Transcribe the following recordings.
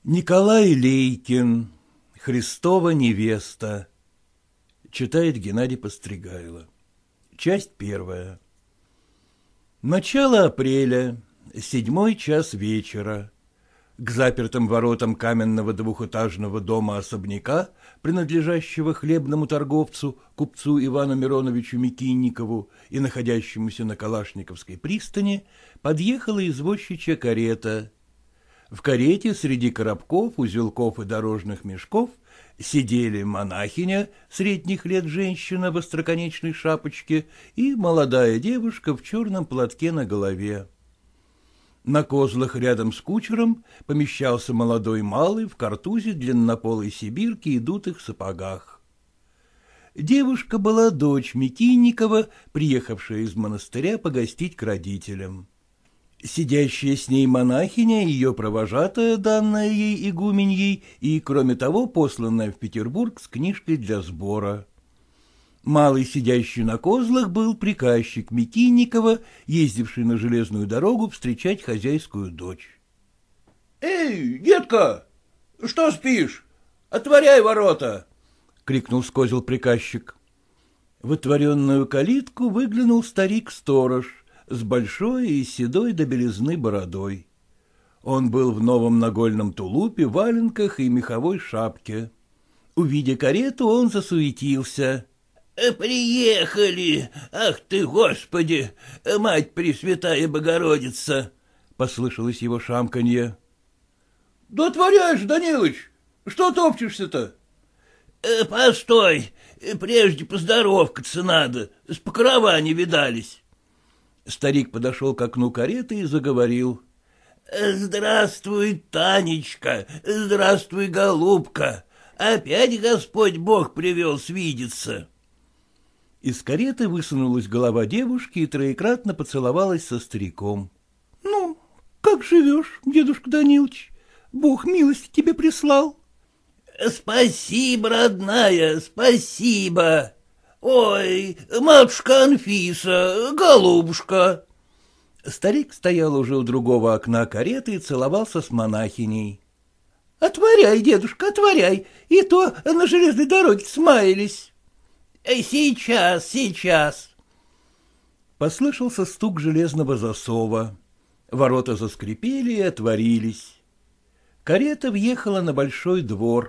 Николай Лейкин. Христова невеста. Читает Геннадий Постригайло. Часть первая. Начало апреля, 7 час вечера. К запертым воротам каменного двухэтажного дома-особняка, принадлежащего хлебному торговцу, купцу Ивану Мироновичу Микинникову и находящемуся на Калашниковской пристани, подъехала извозчичья карета. В карете среди коробков, узелков и дорожных мешков сидели монахиня, средних лет женщина в остроконечной шапочке, и молодая девушка в черном платке на голове. На козлах рядом с кучером помещался молодой малый в картузе, длиннополой сибирке и дутых сапогах. Девушка была дочь Микинникова, приехавшая из монастыря погостить к родителям. Сидящая с ней монахиня, ее провожатая, данная ей игуменьей, и, кроме того, посланная в Петербург с книжкой для сбора. Малый, сидящий на козлах, был приказчик Микинникова, ездивший на железную дорогу встречать хозяйскую дочь. — Эй, детка, что спишь? Отворяй ворота! — крикнул с козел приказчик. В отворенную калитку выглянул старик-сторож с большой и седой до белизны бородой. Он был в новом нагольном тулупе, валенках и меховой шапке. Увидя карету, он засуетился. — Приехали! Ах ты, Господи! Мать Пресвятая Богородица! — послышалось его шамканье. — Да отворяй же, Данилыч! Что топчешься-то? — Постой! Прежде поздоровкаться надо, с покрова не видались. Старик подошел к окну кареты и заговорил. — Здравствуй, Танечка, здравствуй, голубка. Опять Господь Бог привел свидеться. Из кареты высунулась голова девушки и троекратно поцеловалась со стариком. — Ну, как живешь, дедушка Данилыч? Бог милость тебе прислал. — Спасибо, родная, спасибо. Ой, матушка Анфиса, голубушка. Старик стоял уже у другого окна кареты и целовался с монахиней. — Отворяй, дедушка, отворяй, и то на железной дороге смаялись. — Сейчас, сейчас. Послышался стук железного засова. Ворота заскрипели и отворились. Карета въехала на большой двор.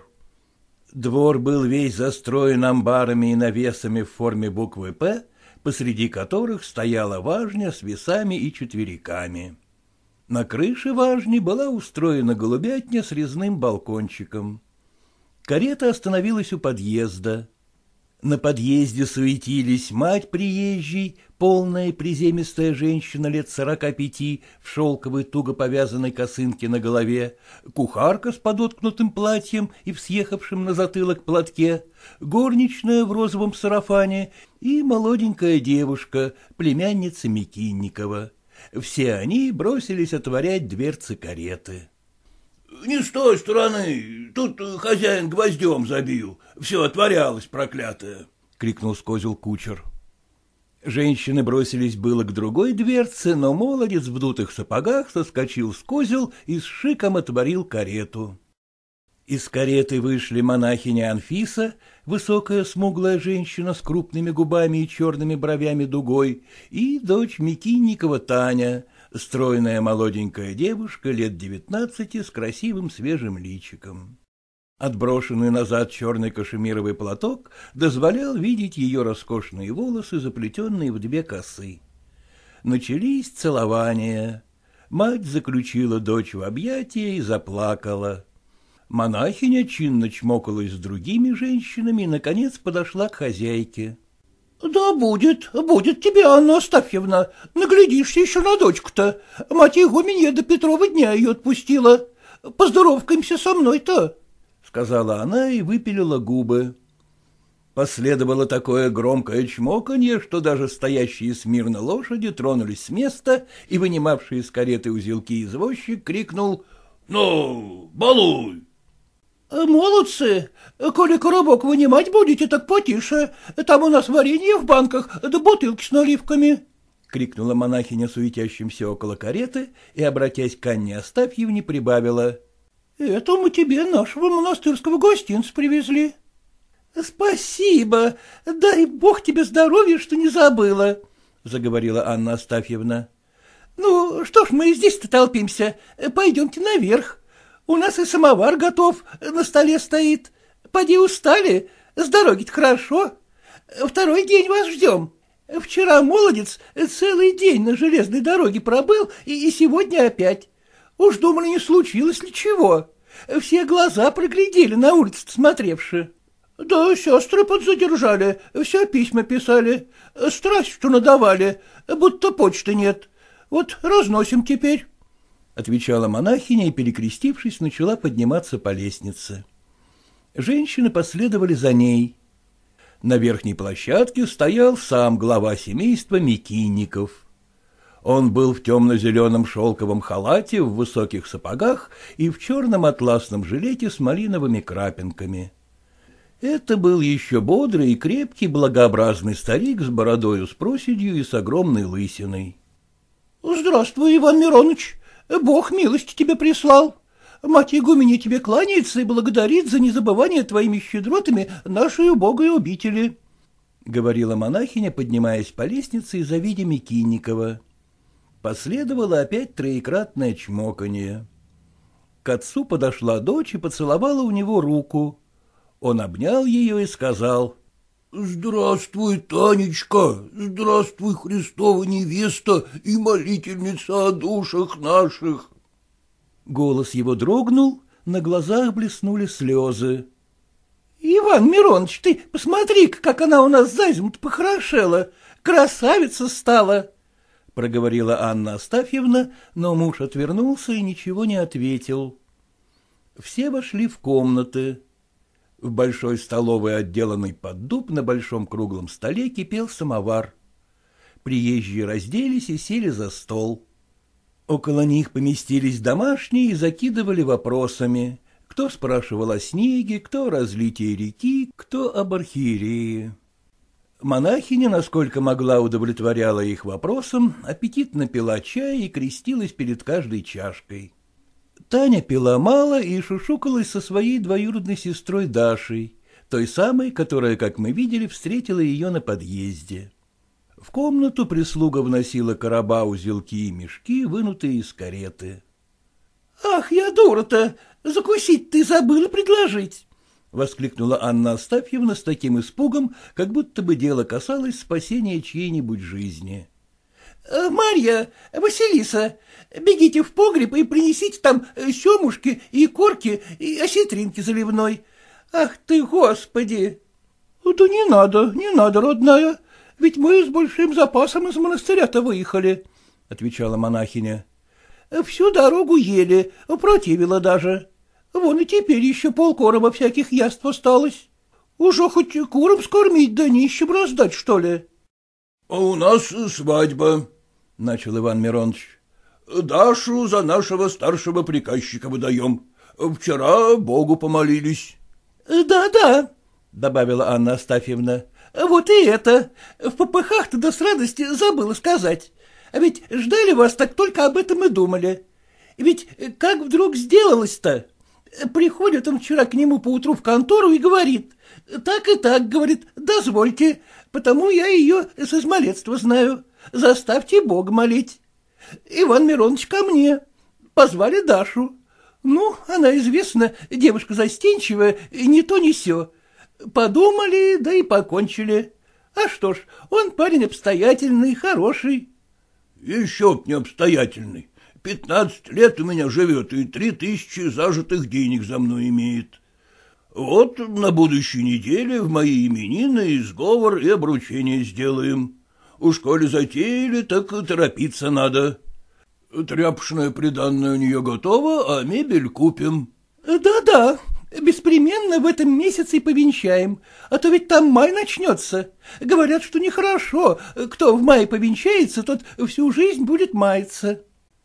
Двор был весь застроен амбарами и навесами в форме буквы «П», посреди которых стояла важня с весами и четвериками. На крыше важни была устроена голубятня с резным балкончиком. Карета остановилась у подъезда. На подъезде суетились мать приезжей, полная приземистая женщина лет 45 в шелковой туго повязанной косынке на голове, кухарка с подоткнутым платьем и в съехавшем на затылок платке, горничная в розовом сарафане и молоденькая девушка, племянница Микинникова. Все они бросились отворять дверцы кареты. — Не с той стороны, тут хозяин гвоздем забил, все отворялось, проклятое, — крикнул с козел кучер. Женщины бросились было к другой дверце, но молодец в дутых сапогах соскочил с козел и с шиком отворил карету. Из кареты вышли монахиня Анфиса, высокая смуглая женщина с крупными губами и черными бровями дугой, и дочь Микинникова Таня, стройная молоденькая девушка лет 19 с красивым свежим личиком. Отброшенный назад черный кашемировый платок дозволял видеть ее роскошные волосы, заплетенные в 2 косы. Начались целования. Мать заключила дочь в объятия и заплакала. Монахиня чинно чмокалась с другими женщинами и, наконец, подошла к хозяйке. — Да будет тебе, Анна Астафьевна, наглядишься еще на дочку-то. Мать игуменья до Петрова дня ее отпустила. Поздоровкаемся со мной-то, — сказала она и выпилила губы. Последовало такое громкое чмоканье, что даже стоящие смирно лошади тронулись с места, и вынимавший из кареты узелки извозчик крикнул: — Ну, балуй! — Молодцы! Коли коробок вынимать будете, так потише. Там у нас варенье в банках, да бутылки с наливками, — крикнула монахиня суетящимся около кареты и, обратясь к Анне Астафьевне, прибавила: — — Это мы тебе нашего монастырского гостинца привезли. — Спасибо, дай бог тебе здоровья, что не забыла, — заговорила Анна Астафьевна. — Ну, что ж мы здесь-то толпимся, пойдемте наверх. У нас и самовар готов, на столе стоит. Поди устали, с дороги-то хорошо. Второй день вас ждем. Вчера молодец целый день на железной дороге пробыл, и сегодня опять. Уж думали, не случилось ли чего. Все глаза проглядели на улице смотревши. Да сестры подзадержали, все письма писали. Страсть, что надавали, будто почты нет. Вот разносим теперь. — отвечала монахиня и, перекрестившись, начала подниматься по лестнице. Женщины последовали за ней. На верхней площадке стоял сам глава семейства Микинников. Он был в темно-зеленом шелковом халате, в высоких сапогах и в черном атласном жилете с малиновыми крапинками. Это был еще бодрый и крепкий, благообразный старик с бородою с проседью и с огромной лысиной. — Здравствуй, Иван Мироныч, Бог милость тебе прислал. Мать игуменья тебе кланяется и благодарит за незабывание твоими щедротами нашей убогой обители, — говорила монахиня, поднимаясь по лестнице и завидя Микинникова. Последовало опять троекратное чмоканье. К отцу подошла дочь и поцеловала у него руку. Он обнял ее и сказал: — Здравствуй, Танечка, здравствуй, Христова невеста и молительница о душах наших. Голос его дрогнул, на глазах блеснули слезы. — Иван Мироныч, ты посмотри-ка, как она у нас за зиму-то похорошела, красавица стала, — проговорила Анна Астафьевна, но муж отвернулся и ничего не ответил. Все вошли в комнаты. В большой столовой, отделанной под дуб, на большом круглом столе кипел самовар. Приезжие разделись и сели за стол. Около них поместились домашние и закидывали вопросами. Кто спрашивал о снеге, кто о разлитии реки, кто об архиерее. Монахиня, насколько могла, удовлетворяла их вопросам, аппетитно пила чай и крестилась перед каждой чашкой. Таня пила мало и шушукалась со своей двоюродной сестрой Дашей, той самой, которая, как мы видели, встретила ее на подъезде. В комнату прислуга вносила короба, узелки и мешки, вынутые из кареты. — Ах, я дура-то! Закусить ты забыла предложить! — воскликнула Анна Астафьевна с таким испугом, как будто бы дело касалось спасения чьей-нибудь жизни. — Марья, Василиса, бегите в погреб и принесите там семушки и корки и осетринки заливной. Ах ты, Господи! — Да не надо, родная. Ведь мы с большим запасом из монастыря-то выехали, — отвечала монахиня. — Всю дорогу ели, противило даже. Вон и теперь еще полкороба всяких яств осталось. Уже хоть курам скормить, да нищим раздать, что ли? — А у нас свадьба, — начал Иван Миронович. — Дашу за нашего старшего приказчика выдаем. Вчера Богу помолились. — Да, — добавила Анна Астафьевна. Вот и это. В попыхах-то да с радости забыла сказать. А ведь ждали вас, так только об этом и думали. Ведь как вдруг сделалось-то? Приходит он вчера к нему поутру в контору и говорит: так и так, говорит, дозвольте, потому я ее с измалетства знаю. Заставьте Бога молить. Иван Миронович ко мне. Позвали Дашу. Ну, она, известно, девушка застенчивая, ни то ни сё. Подумали, да и покончили. А что ж, он парень обстоятельный, хороший. — Еще б не обстоятельный. 15 лет у меня живет и 3000 зажитых денег за мной имеет. Вот на будущей неделе в мои именины сговор и обручение сделаем. Уж коли затеяли, так торопиться надо. Тряпочное приданное у нее готово, а мебель купим. Да, беспременно в этом месяце и повенчаем, а то ведь там май начнется. Говорят, что нехорошо. Кто в мае повенчается, тот всю жизнь будет маяться.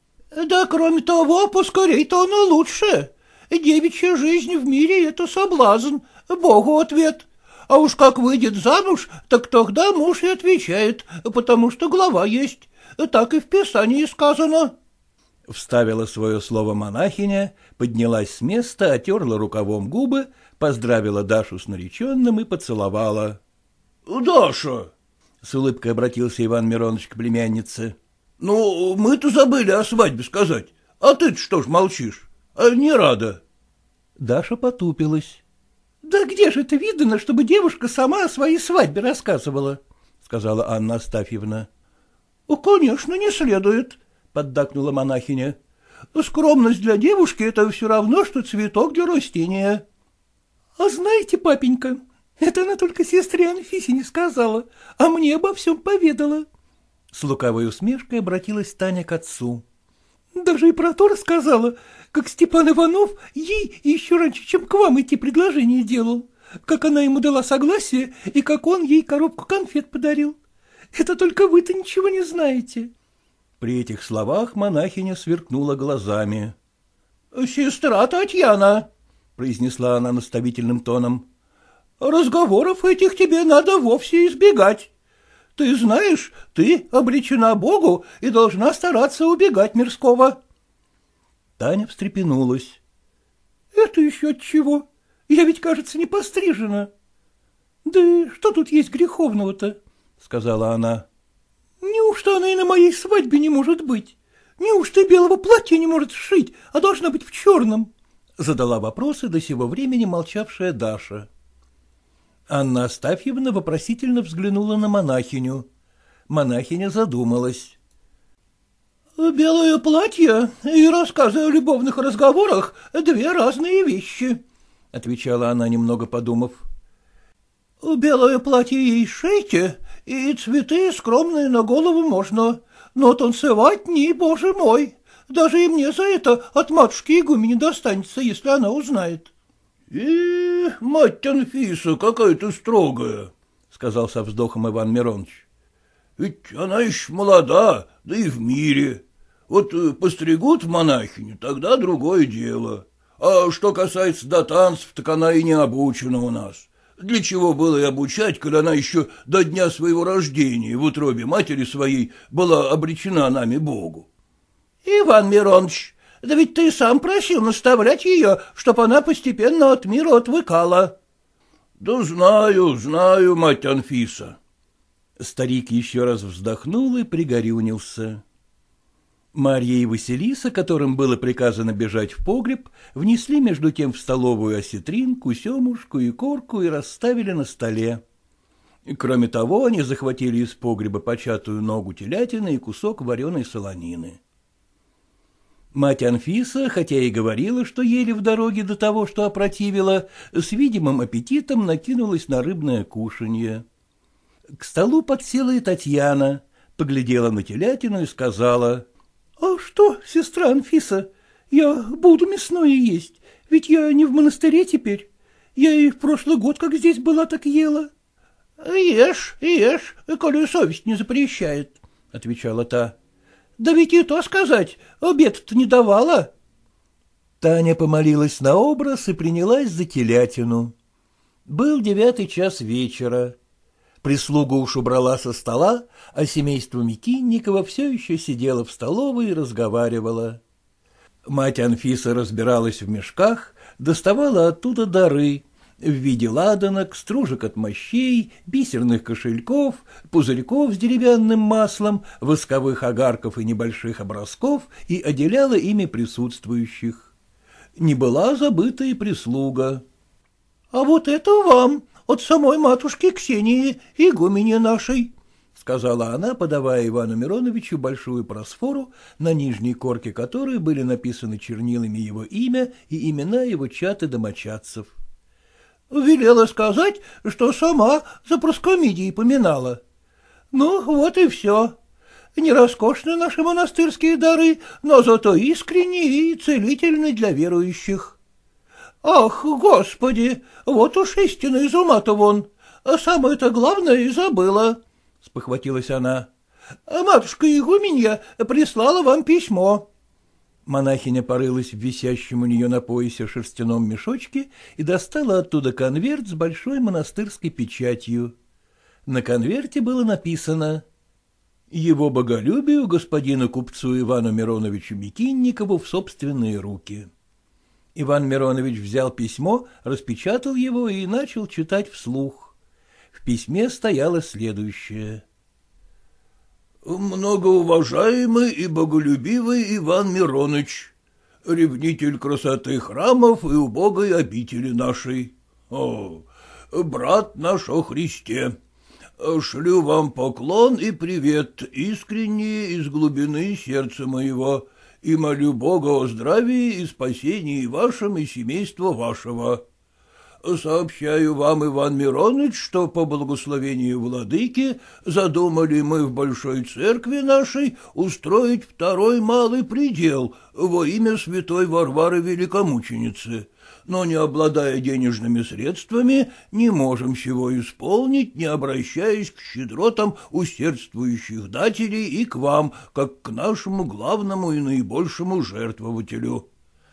Да, кроме того, поскорей-то оно лучше. Девичья жизнь в мире — это соблазн, Богу ответ. А уж как выйдет замуж, так тогда муж и отвечает, потому что глава есть. Так и в Писании сказано. Вставила свое слово монахиня, поднялась с места, отерла рукавом губы, поздравила Дашу с нареченным и поцеловала. — Даша! — с улыбкой обратился Иван Миронович к племяннице. — Ну, мы-то забыли о свадьбе сказать. А ты-то что ж молчишь? Не рада? Даша потупилась. — Да где же это видно, чтобы девушка сама о своей свадьбе рассказывала? — сказала Анна Астафьевна. — Конечно, не следует, — поддакнула монахиня. — Скромность для девушки — это все равно, что цветок для растения. — А знаете, папенька, это она только сестре Анфисе не сказала, а мне обо всем поведала. С лукавой усмешкой обратилась Таня к отцу. — Даже и про то рассказала, как Степан Иванов ей еще раньше, чем к вам идти, предложение делал, как она ему дала согласие и как он ей коробку конфет подарил. Это только вы-то ничего не знаете. При этих словах монахиня сверкнула глазами. — Сестра Татьяна, — произнесла она наставительным тоном, — разговоров этих тебе надо вовсе избегать. Ты знаешь, ты обречена Богу и должна стараться убегать мирского. Таня встрепенулась. — Это еще от чего? Я ведь, кажется, не пострижена. — Да что тут есть греховного-то? — сказала она. — Неужто она и на моей свадьбе не может быть? Неужто белого платья не может сшить, а должна быть в черном? — задала вопросы до сего времени молчавшая Даша. Анна Астафьевна вопросительно взглянула на монахиню. Монахиня задумалась. — Белое платье и рассказы о любовных разговорах — две разные вещи, — отвечала она, немного подумав. — Белое платье ей шейте, и цветы скромные на голову можно, но танцевать не, боже мой, даже и мне за это от матушки игумени достанется, если она узнает. — Мать Анфиса какая ты строгая, — сказал со вздохом Иван Миронович. — Ведь она еще молода, да и в мире. Вот постригут в монахиню, тогда другое дело. А что касается до танцев, так она и не обучена у нас. Для чего было и обучать, когда она еще до дня своего рождения в утробе матери своей была обречена нами Богу? — Иван Миронович, да ведь ты сам просил наставлять ее, чтоб она постепенно от мира отвыкала. — Да знаю, знаю, мать Анфиса. Старик еще раз вздохнул и пригорюнился. Марья и Василиса, которым было приказано бежать в погреб, внесли между тем в столовую осетринку, семушку и корку и расставили на столе. Кроме того, они захватили из погреба початую ногу телятины и кусок вареной солонины. Мать Анфиса, хотя и говорила, что ели в дороге до того, что опротивила, с видимым аппетитом накинулась на рыбное кушанье. К столу подсела и Татьяна, поглядела на телятину и сказала: — А что, сестра Анфиса, я буду мясное есть, ведь я не в монастыре теперь. Я и в прошлый год, как здесь была, так ела. — Ешь, ешь, коли совесть не запрещает, — отвечала та. — Да ведь и то сказать, обед-то не давала. Таня помолилась на образ и принялась за телятину. Был 9 час вечера. Прислуга уж убрала со стола, а семейство Микинникова все еще сидело в столовой и разговаривало. Мать Анфиса разбиралась в мешках, доставала оттуда дары в виде ладанок, стружек от мощей, бисерных кошельков, пузырьков с деревянным маслом, восковых огарков и небольших образков и отделяла ими присутствующих. Не была забыта и прислуга. — А вот это вам от самой матушки Ксении, игуменья нашей, — сказала она, подавая Ивану Мироновичу большую просфору, на нижней корке которой были написаны чернилами его имя и имена его чад и домочадцев. — Велела сказать, что сама за Проскомидией поминала. Ну, вот и все. Не роскошны наши монастырские дары, но зато искренние и целительны для верующих. Ах, Господи, вот уж истина из ума-то вон, а самое-то главное и забыла, — спохватилась она. — Матушка игуменья прислала вам письмо. Монахиня порылась в висящем у нее на поясе шерстяном мешочке и достала оттуда конверт с большой монастырской печатью. На конверте было написано: его боголюбию господину купцу Ивану Мироновичу Микинникову в собственные руки. Иван Миронович взял письмо, распечатал его и начал читать вслух. В письме стояло следующее. «Многоуважаемый и боголюбивый Иван Мироныч, ревнитель красоты храмов и убогой обители нашей. Брат наш о Христе, шлю вам поклон и привет искренние из глубины сердца моего и молю Бога о здравии и спасении вашем и семейства вашего. Сообщаю вам, Иван Мироныч, что по благословению владыки задумали мы в Большой Церкви нашей устроить второй малый предел во имя святой Варвары Великомученицы, но, не обладая денежными средствами, не можем сего исполнить, не обращаясь к щедротам усердствующих дателей и к вам, как к нашему главному и наибольшему жертвователю.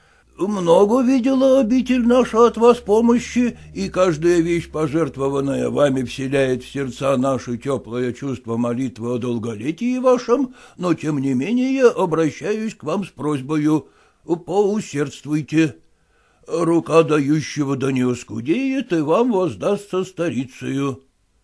Много видела обитель наша от вас помощи, и каждая вещь, пожертвованная вами, вселяет в сердца наши теплое чувство молитвы о долголетии вашем, но, тем не менее, обращаюсь к вам с просьбою: поусердствуйте. Рука дающего да не оскудеет, и вам воздастся старицею.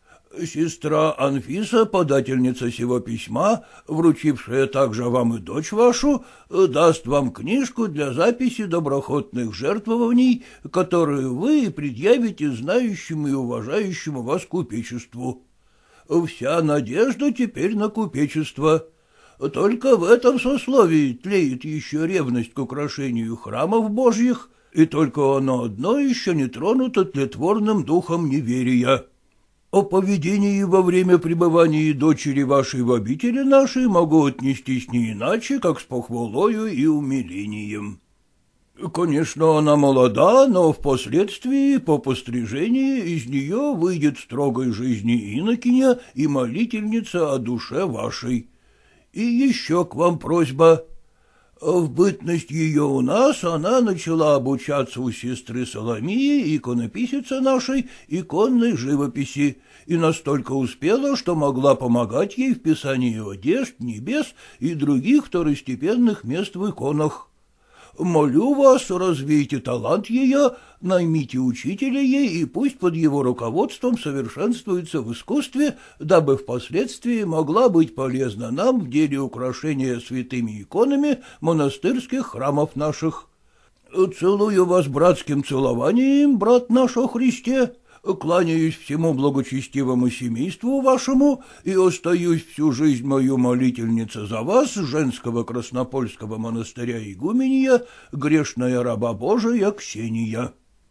Сестра Анфиса, подательница сего письма, вручившая также вам и дочь вашу, даст вам книжку для записи доброхотных жертвований, которые вы предъявите знающему и уважающему вас купечеству. Вся надежда теперь на купечество. Только в этом сословии тлеет еще ревность к украшению храмов божьих, и только оно одно еще не тронуто тлетворным духом неверия. О поведении во время пребывания дочери вашей в обители нашей могу отнестись не иначе, как с похвалою и умилением. Конечно, она молода, но впоследствии, по пострижении, из нее выйдет строгой жизни инокиня и молительница о душе вашей. И еще к вам просьба. В бытность ее у нас она начала обучаться у сестры Соломии, иконописицы нашей, иконной живописи, и настолько успела, что могла помогать ей в писании одежд, небес и других второстепенных мест в иконах. Молю вас, развейте талант ее, наймите учителя ей, и пусть под его руководством совершенствуется в искусстве, дабы впоследствии могла быть полезна нам в деле украшения святыми иконами монастырских храмов наших. Целую вас братским целованием, брат наш о Христе, кланяюсь всему благочестивому семейству вашему и остаюсь всю жизнь мою молительница за вас, женского Краснопольского монастыря игуменья, грешная раба Божия Ксения».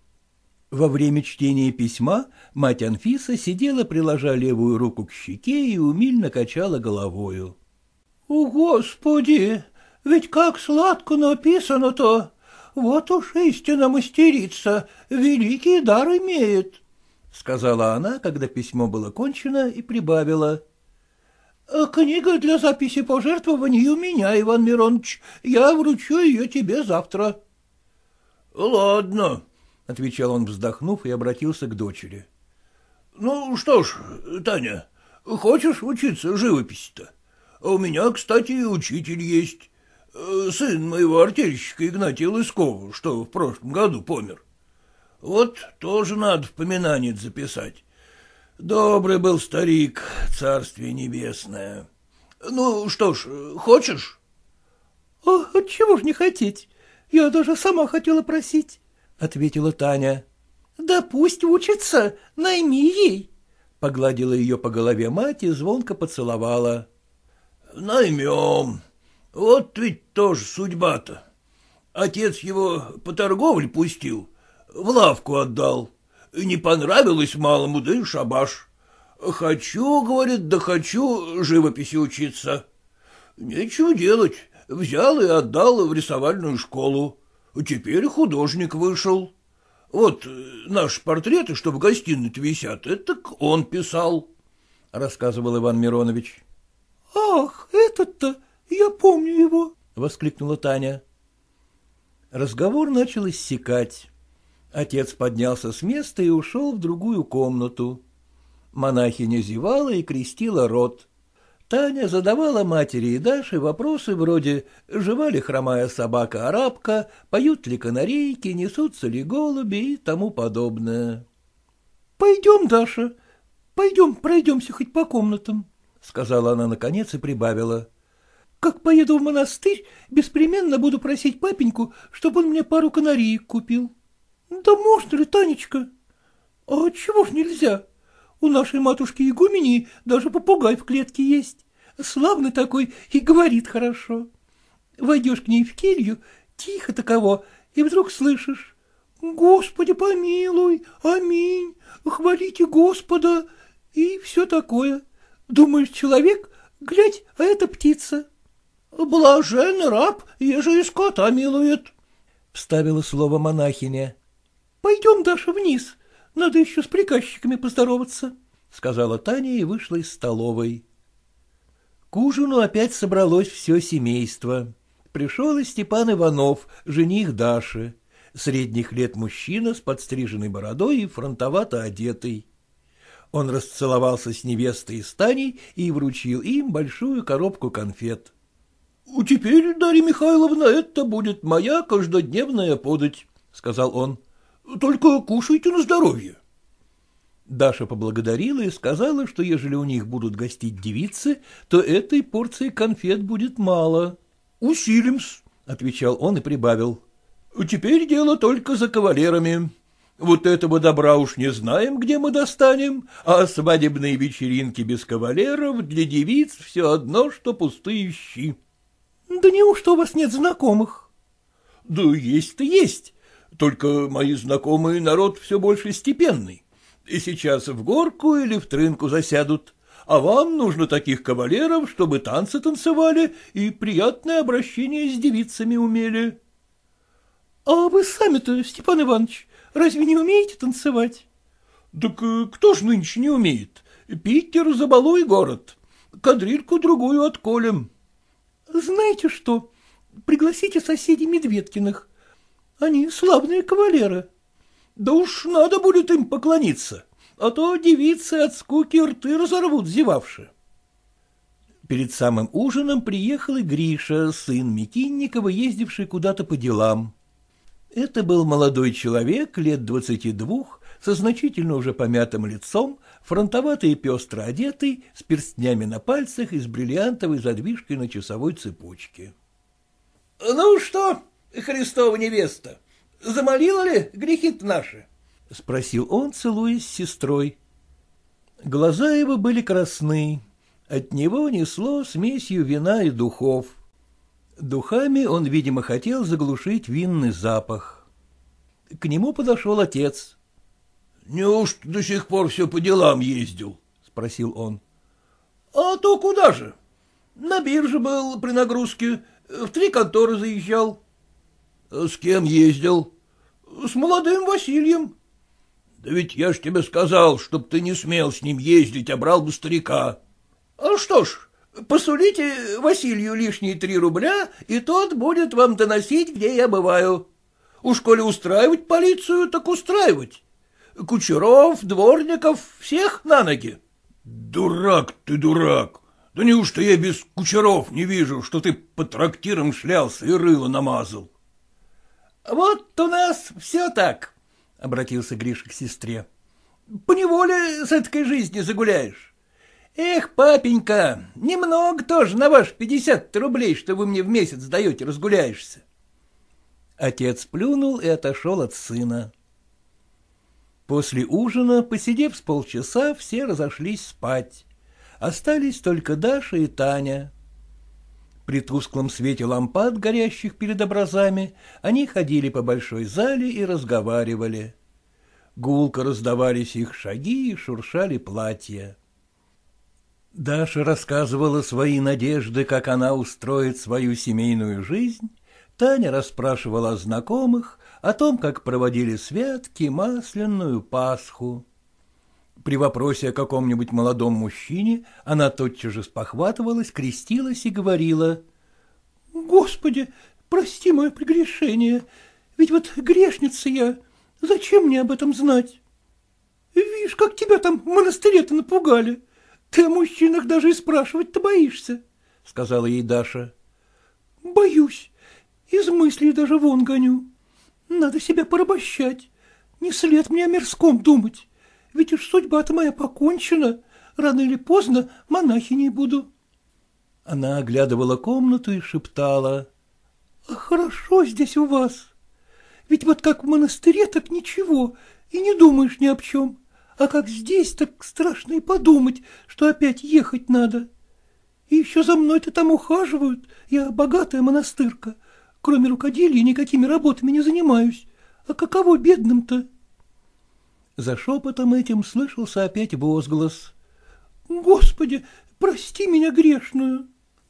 Во время чтения письма мать Анфиса сидела, приложа левую руку к щеке, и умильно качала головою. — О, Господи! Ведь как сладко написано-то! Вот уж истинно мастерица, великий дар имеет! — сказала она, когда письмо было кончено, и прибавила. — Книга для записи пожертвований у меня, Иван Миронович. Я вручу ее тебе завтра. — Ладно, — отвечал он, вздохнув, и обратился к дочери. — Ну что ж, Таня, хочешь учиться живописи-то? У меня, кстати, и учитель есть. Сын моего артельщика Игнатия Лыскова, что в прошлом году помер. Вот тоже надо в поминанец записать. Добрый был старик, царствие небесное. Ну, что ж, хочешь? — Отчего ж не хотеть? Я даже сама хотела просить, — ответила Таня. — Да пусть учится, найми ей. Погладила ее по голове мать и звонко поцеловала. — Наймем. Вот ведь тоже судьба-то. Отец его по торговле пустил, в лавку отдал. Не понравилось малому, да и шабаш. Хочу, говорит, да хочу живописи учиться. Нечего делать, взял и отдал в рисовальную школу. Теперь художник вышел. Вот наши портреты, что в гостиной-то висят, это он писал, — рассказывал Иван Миронович. — Ах, этот-то, я помню его, — воскликнула Таня. Разговор начал иссякать. Отец поднялся с места и ушел в другую комнату. Монахиня зевала и крестила рот. Таня задавала матери и Даше вопросы вроде: жива ли хромая собака-арабка, поют ли канарейки, несутся ли голуби и тому подобное. — Пойдем, Даша, пойдем пройдемся хоть по комнатам, — сказала она наконец и прибавила. — Как поеду в монастырь, беспременно буду просить папеньку, чтобы он мне пару канареек купил. — Да можно ли, Танечка? — А чего ж нельзя? У нашей матушки-игумени даже попугай в клетке есть. Славный такой и говорит хорошо. Войдешь к ней в келью, тихо таково, и вдруг слышишь: «Господи помилуй, аминь, хвалите Господа», и все такое. Думаешь, человек, глядь, а это птица. — Блажен раб, еже и скота милует, — вставила слово монахиня. — Пойдем, Даша, вниз. Надо еще с приказчиками поздороваться, — сказала Таня и вышла из столовой. К ужину опять собралось все семейство. Пришел и Степан Иванов, жених Даши, средних лет мужчина с подстриженной бородой и фронтовато одетый. Он расцеловался с невестой и с Таней и вручил им большую коробку конфет. — Теперь, Дарья Михайловна, это будет моя каждодневная подать, — сказал он. — Только кушайте на здоровье. Даша поблагодарила и сказала, что ежели у них будут гостить девицы, то этой порции конфет будет мало. — Усилим-с, — отвечал он и прибавил. — Теперь дело только за кавалерами. Вот этого добра уж не знаем, где мы достанем, а свадебные вечеринки без кавалеров для девиц все одно, что пустые щи. — Да неужто у вас нет знакомых? — Да есть-то есть, только мои знакомые народ все больше степенный. И сейчас в горку или в трынку засядут, а вам нужно таких кавалеров, чтобы танцы танцевали и приятное обращение с девицами умели. — А вы сами-то, Степан Иванович, разве не умеете танцевать? — Так кто ж нынче не умеет? Питер забалуй город, кадрильку другую отколем. — Знаете что, пригласите соседей Медведкиных, они славные кавалеры. Да уж надо будет им поклониться, а то девицы от скуки рты разорвут, зевавши. Перед самым ужином приехал и Гриша, сын Микинникова, ездивший куда-то по делам. Это был молодой человек, лет 22, со значительно уже помятым лицом, фронтоватый и пестро одетый, с перстнями на пальцах и с бриллиантовой задвижкой на часовой цепочке. — Ну что, Христова невеста, замолила ли грехи-то наши? — спросил он, целуясь с сестрой. Глаза его были красны, от него несло смесью вина и духов. Духами он, видимо, хотел заглушить винный запах. К нему подошел отец. — Неужто до сих пор все по делам ездил? — спросил он. — А то куда же? На бирже был при нагрузке, в 3 конторы заезжал. — С кем ездил? — С молодым Васильем. — Да ведь я ж тебе сказал, чтоб ты не смел с ним ездить, а брал бы старика. — А что ж, посулите Василию лишние 3 рубля, и тот будет вам доносить, где я бываю. Уж коли устраивать полицию, так устраивать. Кучеров, дворников, всех на ноги. — Дурак ты, дурак! Да неужто я без кучеров не вижу, что ты по трактирам шлялся и рыло намазал? — Вот у нас все так, — обратился Гриша к сестре. — Поневоле с этой жизни загуляешь. Эх, папенька, немного тоже на ваши 50 рублей, что вы мне в месяц даете, разгуляешься. Отец плюнул и отошел от сына. После ужина, посидев с полчаса, все разошлись спать. Остались только Даша и Таня. При тусклом свете лампад, горящих перед образами, они ходили по большой зале и разговаривали. Гулко раздавались их шаги и шуршали платья. Даша рассказывала свои надежды, как она устроит свою семейную жизнь. Таня расспрашивала о знакомых, о том, как проводили святки, Масленную, Пасху. При вопросе о каком-нибудь молодом мужчине она тотчас же спохватывалась, крестилась и говорила: — Господи, прости мое прегрешение, ведь вот грешница я, зачем мне об этом знать? Видишь, как тебя там в монастыре-то напугали. Ты о мужчинах даже и спрашивать-то боишься, — сказала ей Даша. — Боюсь. Из мыслей даже вон гоню. Надо себя порабощать. Не след мне о мирском думать. Ведь уж судьба-то моя покончена. Рано или поздно монахиней буду. Она оглядывала комнату и шептала. — А хорошо здесь у вас. Ведь вот как в монастыре, так ничего, и не думаешь ни об чем. А как здесь, так страшно и подумать, что опять ехать надо. И еще за мной-то там ухаживают. Я богатая монастырка. Кроме рукоделия никакими работами не занимаюсь. А каково бедным-то? За шепотом этим слышался опять возглас. — Господи, прости меня грешную.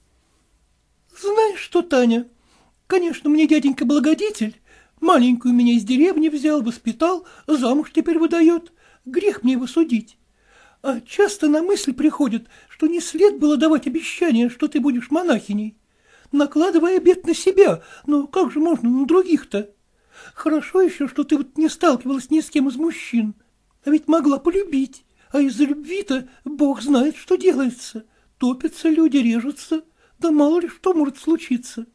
— Знаешь что, Таня, конечно, мне дяденька благодетель. Маленькую меня из деревни взял, воспитал, замуж теперь выдает. Грех мне его судить. А часто на мысль приходит, что не след было давать обещание, что ты будешь монахиней. Накладывая обет на себя, но как же можно на других-то? Хорошо еще, что ты вот не сталкивалась ни с кем из мужчин. А ведь могла полюбить. А из-за любви-то Бог знает, что делается. Топятся люди, режутся. Да мало ли что может случиться.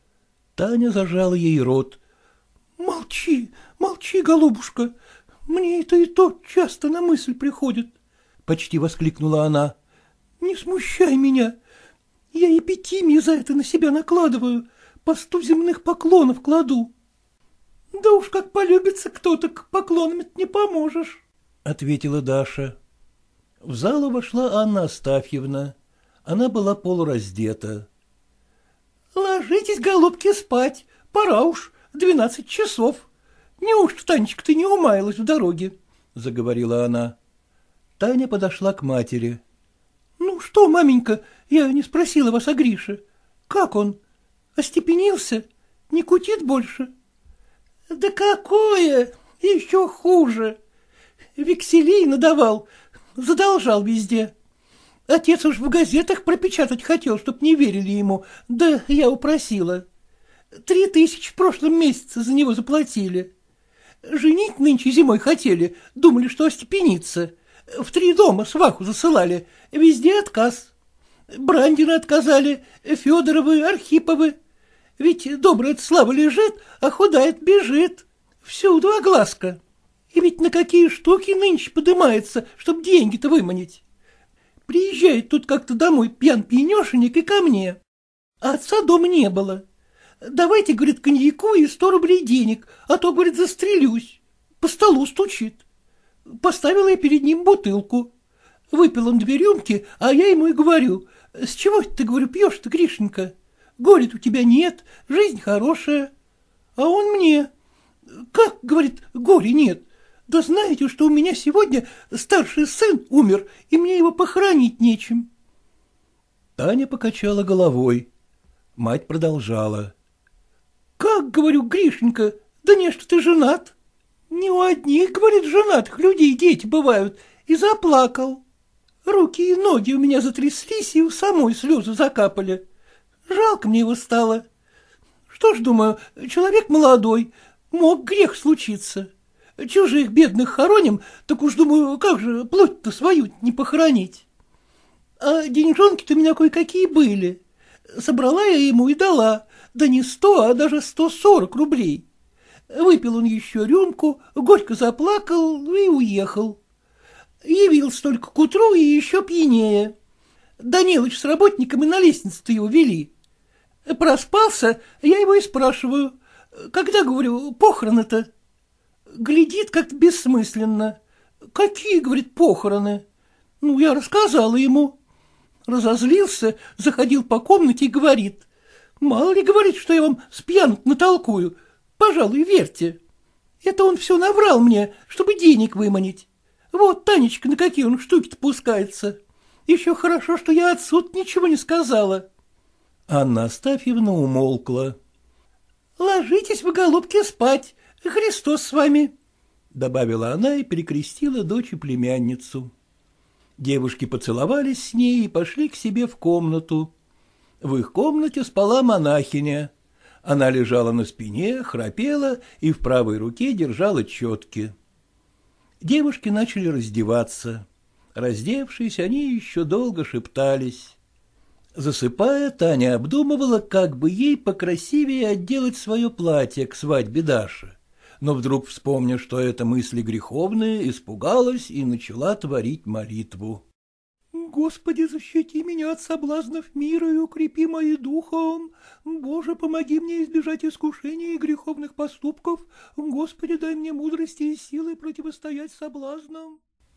Таня зажала ей рот. — Молчи, молчи, голубушка. Мне это и то часто на мысль приходит. — почти воскликнула она. — Не смущай меня. Я эпитимии за это на себя накладываю. По 100 земных поклонов кладу. — Да уж как полюбится кто-то, к поклонам не поможешь, — ответила Даша. В залу вошла Анна Астафьевна. Она была полураздета. — Ложитесь, голубки, спать. Пора уж, 12 часов. Неужто, Танечка, ты не умаялась в дороге? — заговорила она. Таня подошла к матери. — Ну что, маменька, я не спросила вас о Грише. Как он? Остепенился? Не кутит больше? — Да какое? Еще хуже. Векселей надавал, задолжал везде. Отец уж в газетах пропечатать хотел, чтоб не верили ему, да я упросила. 3000 в прошлом месяце за него заплатили. Женить нынче зимой хотели, думали, что остепенится. В 3 дома сваху засылали, везде отказ. Брандина отказали, Федоровы, Архиповы. Ведь добрая слава лежит, а худает бежит. Всюду огласка. И ведь на какие штуки нынче подымается, чтоб деньги-то выманить. Приезжает тут как-то домой пьян-пьянешенек и ко мне. А отца дома не было. Давайте, говорит, коньяку и 100 рублей денег, а то, говорит, застрелюсь. По столу стучит. Поставила я перед ним бутылку. Выпил он 2 рюмки, а я ему и говорю: с чего ты, говорю, пьешь-то, Гришенька? Горя-то у тебя нет, жизнь хорошая. А он мне: как, говорит, горя нет? Да знаете, что у меня сегодня старший сын умер, и мне его похоронить нечем. Таня покачала головой. Мать продолжала: как, говорю, Гришенька, да не, что ты женат. Не у одних, говорит, женатых людей дети бывают, и заплакал. Руки и ноги у меня затряслись, и у самой слезы закапали. Жалко мне его стало. Что ж, думаю, человек молодой, мог грех случиться. Чужих бедных хороним, так уж, думаю, как же плоть-то свою не похоронить. А деньжонки-то у меня кое-какие были. Собрала я ему и дала, да не 100, а даже 140 рублей. Выпил он еще рюмку, горько заплакал и уехал. Явился только к утру и еще пьянее. Данилыч с работниками на лестнице-то его вели. Проспался, я его и спрашиваю: когда, говорю, похороны-то? Глядит как-то бессмысленно. Какие, говорит, похороны? Ну, я рассказала ему. Разозлился, заходил по комнате и говорит: мало ли, говорит, что я вам с пьяну натолкую, пожалуй, верьте. Это он все наврал мне, чтобы денег выманить. Вот, Танечка, на какие он штуки-то пускается. Еще хорошо, что я отцу ничего не сказала. Анна Астафьевна умолкла. — Ложитесь вы, голубки, спать, Христос с вами, — добавила она и перекрестила дочь и племянницу. Девушки поцеловались с ней и пошли к себе в комнату. В их комнате спала монахиня. Она лежала на спине, храпела и в правой руке держала четки. Девушки начали раздеваться. Раздевшись, они еще долго шептались. Засыпая, Таня обдумывала, как бы ей покрасивее отделать свое платье к свадьбе Даши. Но вдруг, вспомнив, что это мысли греховные, испугалась и начала творить молитву. Господи, защити меня от соблазнов мира и укрепи мои духом. Боже, помоги мне избежать искушений и греховных поступков. Господи, дай мне мудрости и силы противостоять соблазнам.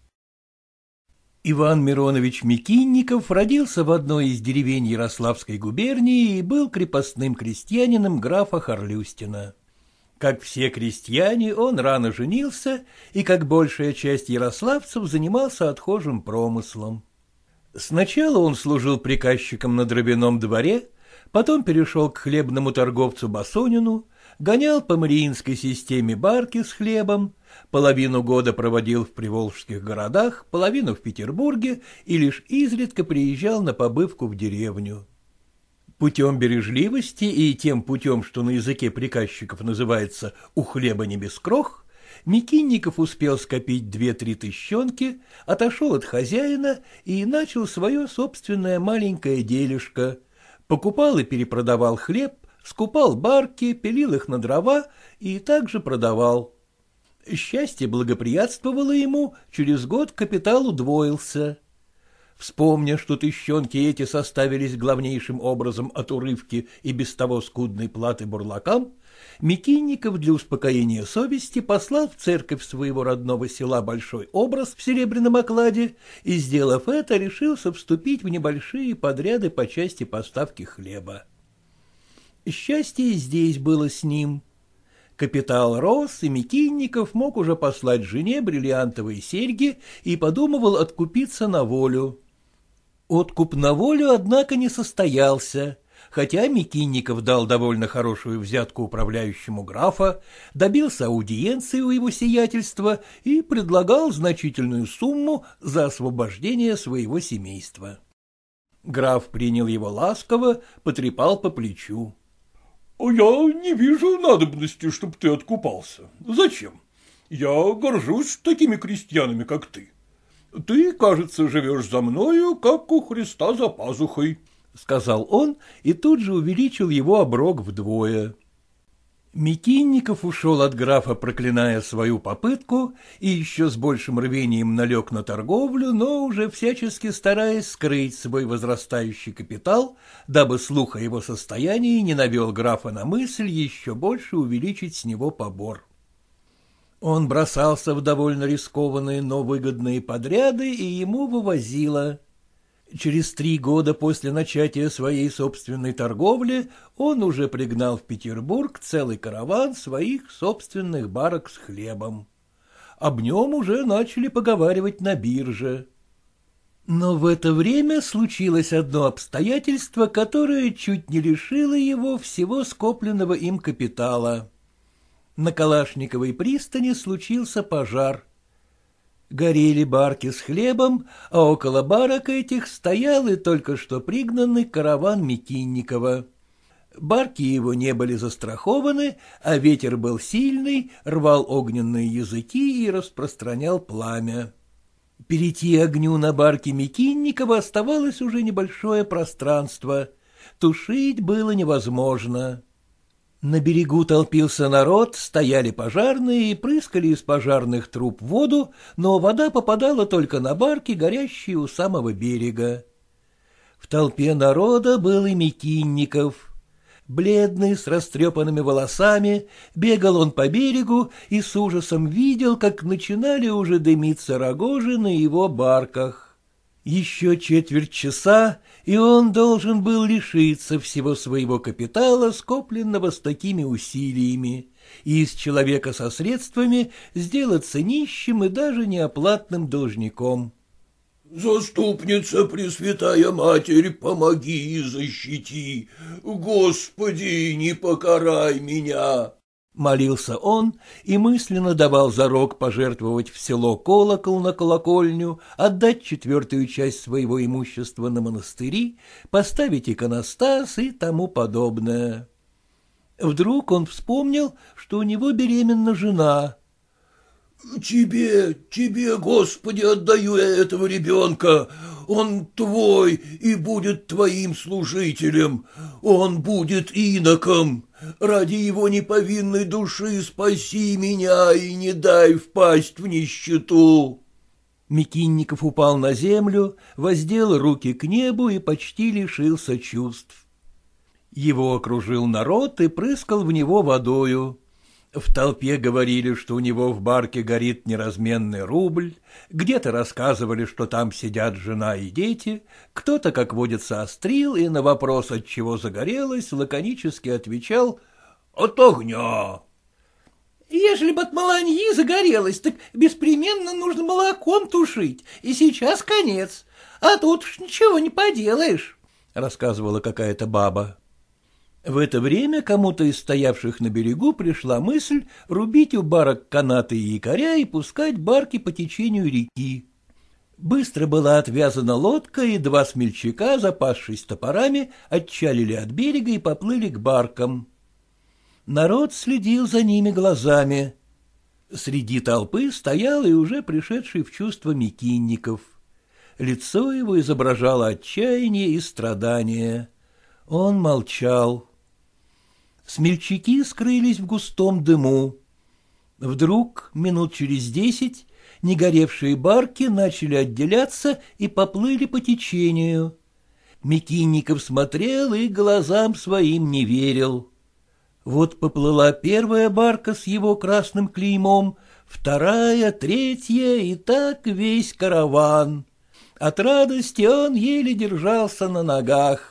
Иван Миронович Микинников родился в одной из деревень Ярославской губернии и был крепостным крестьянином графа Харлюстина. Как все крестьяне, он рано женился и, как большая часть ярославцев, занимался отхожим промыслом. Сначала он служил приказчиком на дробяном дворе, потом перешел к хлебному торговцу Басонину, гонял по Мариинской системе барки с хлебом, половину года проводил в приволжских городах, половину в Петербурге и лишь изредка приезжал на побывку в деревню. Путем бережливости и тем путем, что на языке приказчиков называется «у хлеба не без крох», Микинников успел скопить 2-3 тыщенки, отошел от хозяина и начал свое собственное маленькое делишко. Покупал и перепродавал хлеб, скупал барки, пилил их на дрова и также продавал. Счастье благоприятствовало ему, через год капитал удвоился. Вспомня, что тыщенки эти составились главнейшим образом от урывки и без того скудной платы бурлакам, Микинников для успокоения совести послал в церковь своего родного села большой образ в серебряном окладе и, сделав это, решился вступить в небольшие подряды по части поставки хлеба. Счастье и здесь было с ним. Капитал рос, и Микинников мог уже послать жене бриллиантовые серьги и подумывал откупиться на волю. Откуп на волю, однако, не состоялся, хотя Микинников дал довольно хорошую взятку управляющему графа, добился аудиенции у его сиятельства и предлагал значительную сумму за освобождение своего семейства. Граф принял его ласково, потрепал по плечу. — Я не вижу надобности, чтоб ты откупался. Зачем? Я горжусь такими крестьянами, как ты. Ты, кажется, живешь за мною, как у Христа за пазухой, — сказал он и тут же увеличил его оброк вдвое. Микинников ушел от графа, проклиная свою попытку, и еще с большим рвением налег на торговлю, но уже всячески стараясь скрыть свой возрастающий капитал, дабы слух о его состоянии не навел графа на мысль еще больше увеличить с него побор. Он бросался в довольно рискованные, но выгодные подряды, и ему вывозило. Через 3 года после начатия своей собственной торговли он уже пригнал в Петербург целый караван своих собственных барок с хлебом. Об нем уже начали поговаривать на бирже. Но в это время случилось одно обстоятельство, которое чуть не лишило его всего скопленного им капитала. На Калашниковой пристани случился пожар. Горели барки с хлебом, а около барок этих стоял и только что пригнанный караван Микинникова. Барки его не были застрахованы, а ветер был сильный, рвал огненные языки и распространял пламя. Перейти огню на барке Микинникова оставалось уже небольшое пространство. Тушить было невозможно. На берегу толпился народ, стояли пожарные и прыскали из пожарных труб воду, но вода попадала только на барки, горящие у самого берега. В толпе народа был и Микинников. Бледный, с растрепанными волосами, бегал он по берегу и с ужасом видел, как начинали уже дымиться рогожи на его барках. Еще 1/4 часа, и он должен был лишиться всего своего капитала, скопленного с такими усилиями, и из человека со средствами сделаться нищим и даже неоплатным должником. — Заступница Пресвятая Матерь, помоги и защити! Господи, не покарай меня! — молился он и мысленно давал зарок пожертвовать в село колокол на колокольню, отдать 4-ю часть своего имущества на монастыри, поставить иконостас и тому подобное. Вдруг он вспомнил, что у него беременна жена. Тебе, Господи, отдаю я этого ребенка. Он твой и будет твоим служителем. Он будет иноком. Ради его неповинной души спаси меня и не дай впасть в нищету». Микинников упал на землю, воздел руки к небу и почти лишился чувств. Его окружил народ и прыскал в него водою. В толпе говорили, что у него в барке горит неразменный рубль, где-то рассказывали, что там сидят жена и дети, кто-то, как водится, острил и на вопрос, от чего загорелось, лаконически отвечал: «От огня». Ежели бы от маланьи загорелось, так беспременно нужно молоком тушить, и сейчас конец, а тут уж ничего не поделаешь, — рассказывала какая-то баба. В это время кому-то из стоявших на берегу пришла мысль рубить у барок канаты и якоря и пускать барки по течению реки. Быстро была отвязана лодка, и два смельчака, запасшись топорами, отчалили от берега и поплыли к баркам. Народ следил за ними глазами. Среди толпы стоял и уже пришедший в чувство Микинников. Лицо его изображало отчаяние и страдание. Он молчал. Смельчаки скрылись в густом дыму. Вдруг, минут через 10, негоревшие барки начали отделяться и поплыли по течению. Микинников смотрел и глазам своим не верил. Вот поплыла первая барка с его красным клеймом, вторая, третья, и так весь караван. От радости он еле держался на ногах.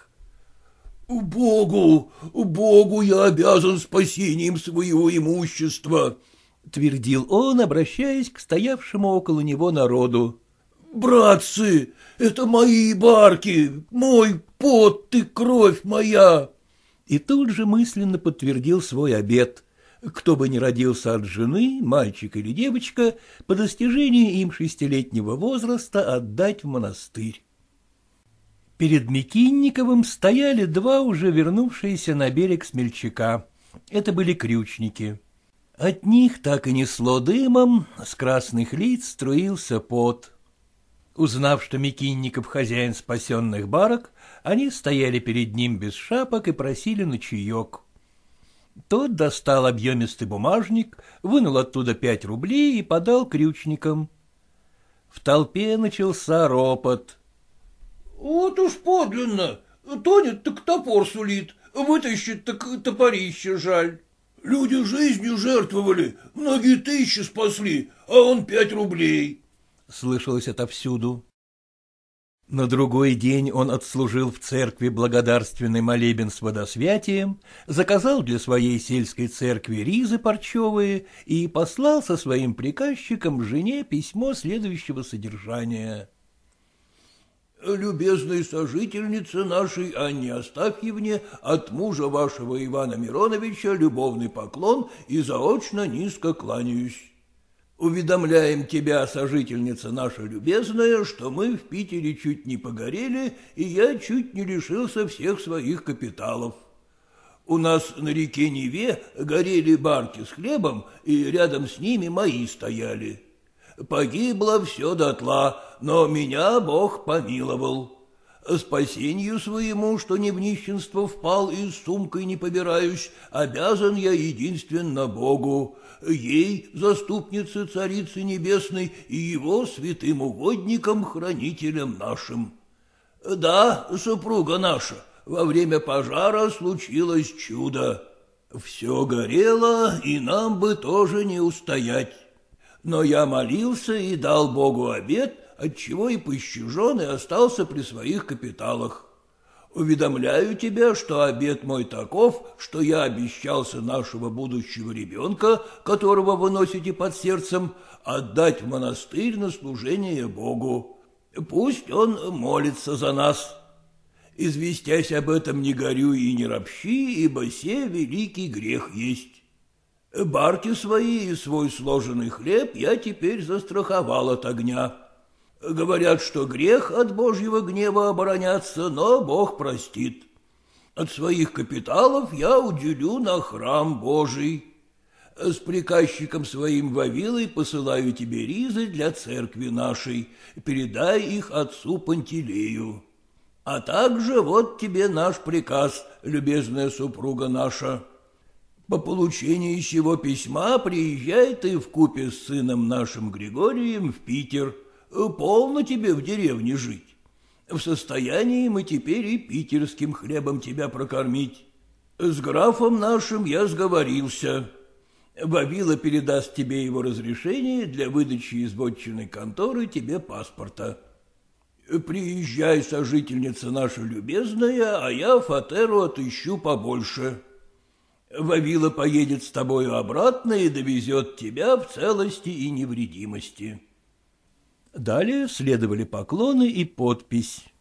Богу я обязан спасением своего имущества, — твердил он, обращаясь к стоявшему около него народу. — Братцы, это мои барки, мой пот и кровь моя. И тут же мысленно подтвердил свой обет. Кто бы ни родился от жены, мальчик или девочка, по достижении им 6-летнего возраста отдать в монастырь. Перед Микинниковым стояли два уже вернувшиеся на берег смельчака. Это были крючники. От них так и несло дымом, с красных лиц струился пот. Узнав, что Микинников хозяин спасенных барок, они стояли перед ним без шапок и просили на чаек. Тот достал объемистый бумажник, вынул оттуда 5 рублей и подал крючникам. В толпе начался ропот. — Вот уж подлинно, тонет, так топор сулит, вытащит, так топорище жаль. Люди жизнью жертвовали, многие тысячи спасли, а он 5 рублей. — слышалось отовсюду. На другой день он отслужил в церкви благодарственный молебен с водосвятием, заказал для своей сельской церкви ризы парчевые и послал со своим приказчиком жене письмо следующего содержания. «Любезной сожительнице нашей Анне Астафьевне от мужа вашего Ивана Мироновича любовный поклон и заочно низко кланяюсь. Уведомляем тебя, сожительница наша любезная, что мы в Питере чуть не погорели, и я чуть не лишился всех своих капиталов. У нас на реке Неве горели барки с хлебом, и рядом с ними мои стояли. Погибло все дотла, но меня Бог помиловал. Спасению своему, что не в нищенство впал и с сумкой не побираюсь, обязан я единственно Богу, ей, заступнице Царицы Небесной, и его святым угодникам, хранителям нашим. Да, супруга наша, во время пожара случилось чудо. Все горело, и нам бы тоже не устоять. Но я молился и дал Богу обет, отчего и пощажен и остался при своих капиталах. Уведомляю тебя, что обет мой таков, что я обещался нашего будущего ребенка, которого вы носите под сердцем, отдать в монастырь на служение Богу. Пусть он молится за нас. Известясь об этом, не горюй и не ропщи, ибо се великий грех есть. Барки свои и свой сложенный хлеб я теперь застраховал от огня. Говорят, что грех от Божьего гнева обороняться, но Бог простит. От своих капиталов я уделю на храм Божий. С приказчиком своим Вавилой посылаю тебе ризы для церкви нашей, передай их отцу Пантелею. А также вот тебе наш приказ, любезная супруга наша. По получении сего письма приезжай ты вкупе с сыном нашим Григорием в Питер. Полно тебе в деревне жить. В состоянии мы теперь и питерским хлебом тебя прокормить. С графом нашим я сговорился. Вавила передаст тебе его разрешение для выдачи из вотчинной конторы тебе паспорта. Приезжай, сожительница наша любезная, а я фатеру отыщу побольше. Вавила поедет с тобою обратно и довезет тебя в целости и невредимости. Далее следовали поклоны и подпись.